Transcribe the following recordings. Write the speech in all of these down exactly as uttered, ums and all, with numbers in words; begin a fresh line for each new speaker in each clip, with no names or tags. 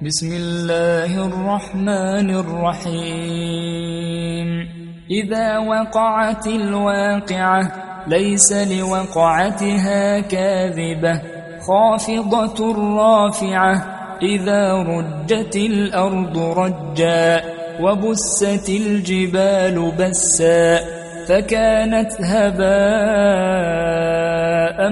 بسم الله الرحمن الرحيم إذا وقعت الواقعة ليس لوقعتها كاذبة خافضة رافعة إذا رجت الأرض رجا وبست الجبال بسا فكانت هباء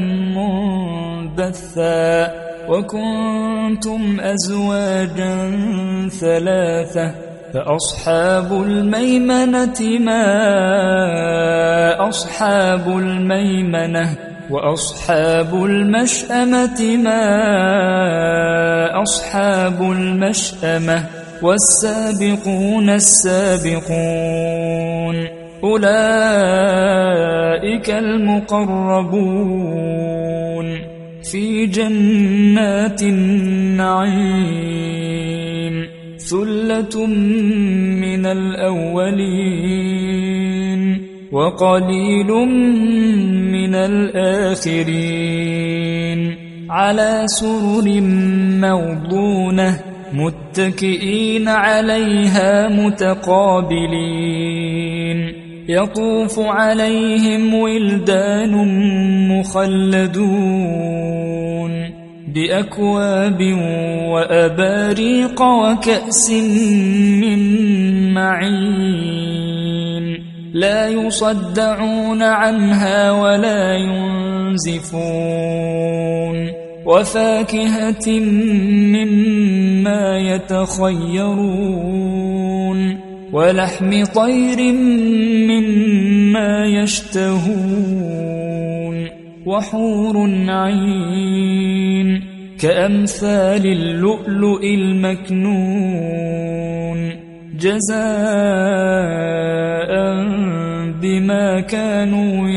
منبثا وكنتم أزواجا ثلاثة فأصحاب الميمنة ما أصحاب الميمنة وأصحاب المشأمة ما أصحاب المشأمة والسابقون السابقون أولئك المقربون في جنات النعيم ثلة من الأولين وقليل من الآخرين على سرر موضونة متكئين عليها متقابلين يطوف عليهم ولدان مخلدون بأكواب وأباريق وكأس من معين لا يصدعون عنها ولا ينزفون وفاكهة مما يتخيرون ولحم طير مما يشتهون وحور عين كأمثال اللؤلؤ المكنون جزاء بما كانوا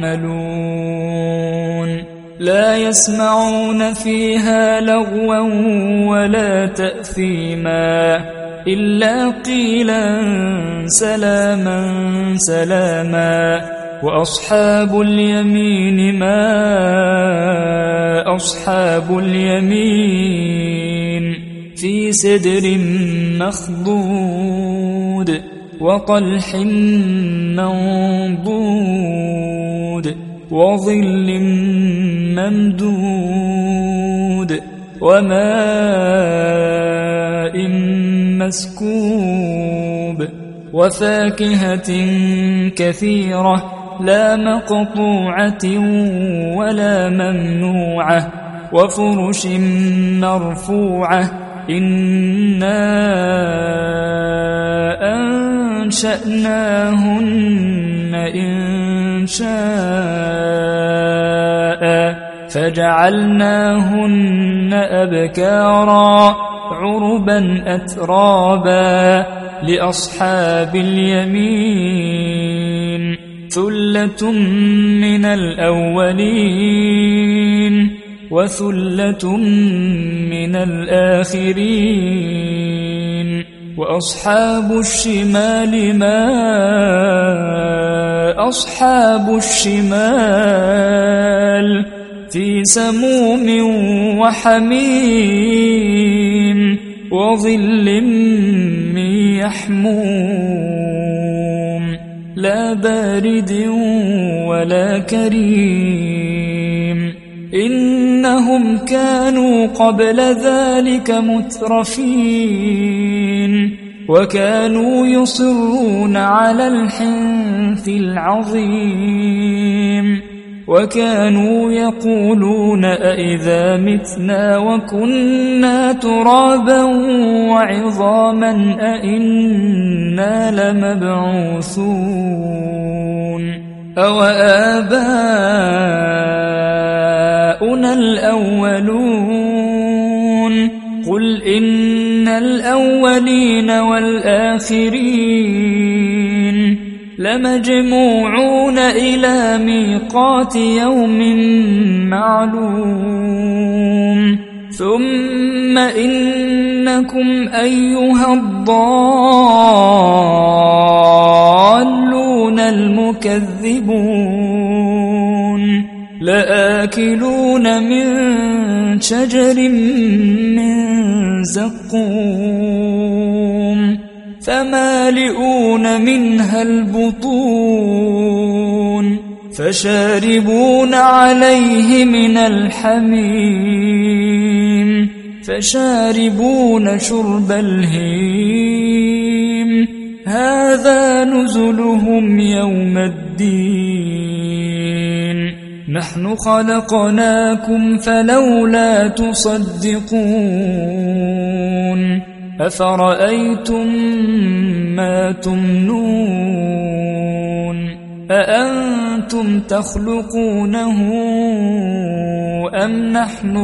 يعملون لا يسمعون فيها لغوا ولا تأثيما إلا قيلا سلاما سلاما وأصحاب اليمين ما أصحاب اليمين في سدر مخضود وطلح منضود وظل ممدود وماء مسكوب وفاكهة كثيرة لا مقطوعة ولا ممنوعة وفرش مرفوعة إنا أنشأناهن إن شاء فجعلناهن أبكارا عربا أترابا لأصحاب اليمين ثلة من الأولين وثلة من الآخرين وأصحاب الشمال ما أصحاب الشمال في سموم وحميم وظل من يحموم لا بارد ولا كريم إنهم كانوا قبل ذلك مترفين وكانوا يصرون على الحنث العظيم وكانوا يقولون أئذا متنا وكنا ترابا وعظاما أئنا لمبعوثون أو آباؤنا الأولون قل إن الأولين والآخرين لمجموعون إلى ميقات يوم معلوم ثم إنكم أيها الضالون المكذبون لآكلون من شجر من زقوم فمالئون منها البطون فشاربون عليه من الحميم فشاربون شرب الهيم هذا نزلهم يوم الدين نحن خلقناكم فلولا تصدقون أفرأيتم ما تمنون أأنتم تخلقونه أم نحن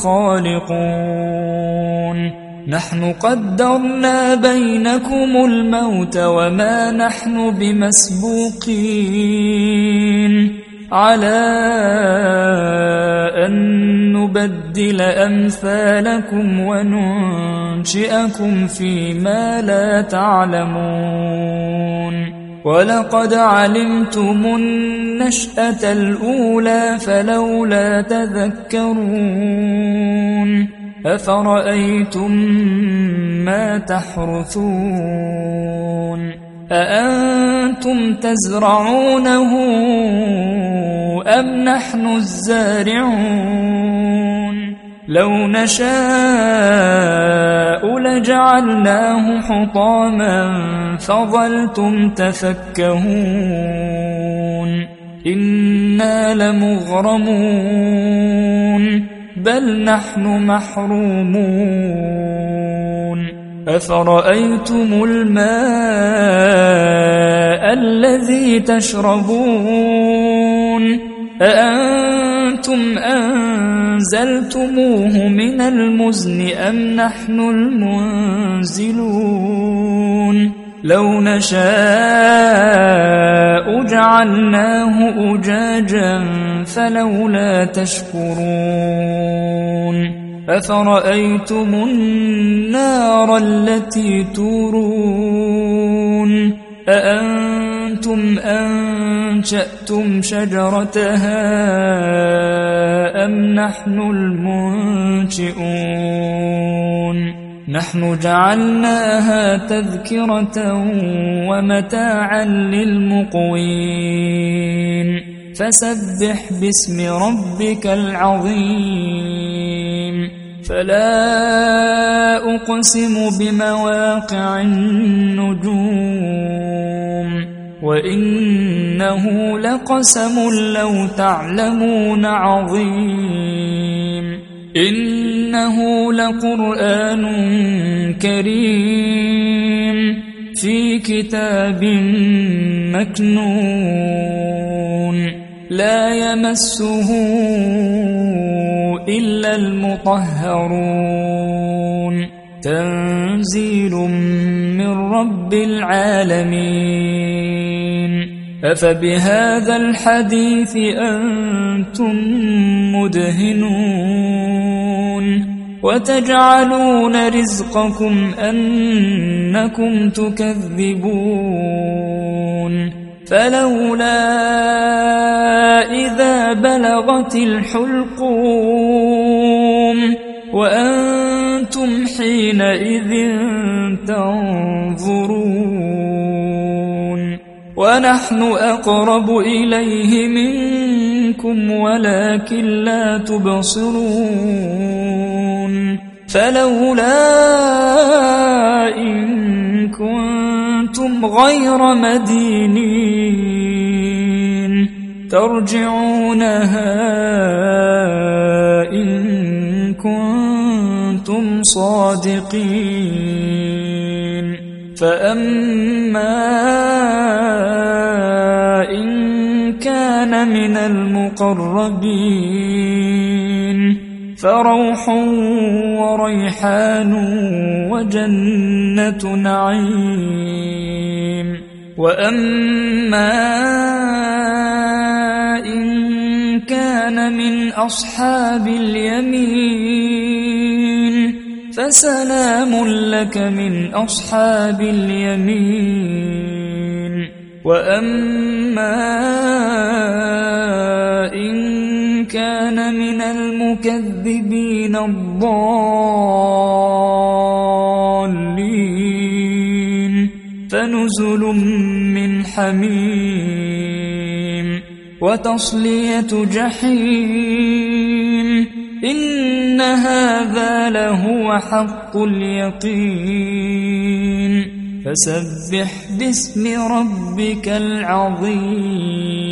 الخالقون نحن قدرنا بينكم الموت وما نحن بمسبوقين على أن نبدل أمثالكم وننشئكم فيما لا تعلمون ولقد علمتم النشأة الأولى فلولا تذكرون أفرأيتم ما تحرثون أأنتم تزرعونه أم نحن الزارعون لو نشاء لجعلناه حطاما فظلتم تفكهون إنا لمغرمون بل نحن محرومون أفرأيتم الماء الذي تشربون أأنتم أنزلتموه من المزن أم نحن المنزلون لو نشاء جعلناه أجاجا فلولا تشكرون أفرأيتم النار التي تورون أأنتم أنشأتم شجرتها أم نحن المنشئون نحن جعلناها تذكرة ومتاعا للمقوين فسبح باسم ربك العظيم فلا أقسم بمواقع النجوم وإنه لقسم لو تعلمون عظيم إنه لقرآن كريم في كتاب مكنون لا يمسه إلا المطهرون تنزيل من رب العالمين أفبهذا الحديث أنتم مدهنون وتجعلون رزقكم أنكم تكذبون فلولا إذا بلغت الحلقوم وأنتم حينئذ تنظرون ونحن أقرب إليه منكم ولكن لا تبصرون فلولا إن كنتم غير مدينين ترجعونها إن كنتم صادقين فأما إن كان من المقربين فروح وريحان وجنة نعيم وأما إن كان من أصحاب اليمين فسلام لك من أصحاب اليمين وأما إن كان من المكذبين الضالين فنزل من حميم وتصلية جحيم إن هذا لهو حق اليقين فسبح باسم ربك العظيم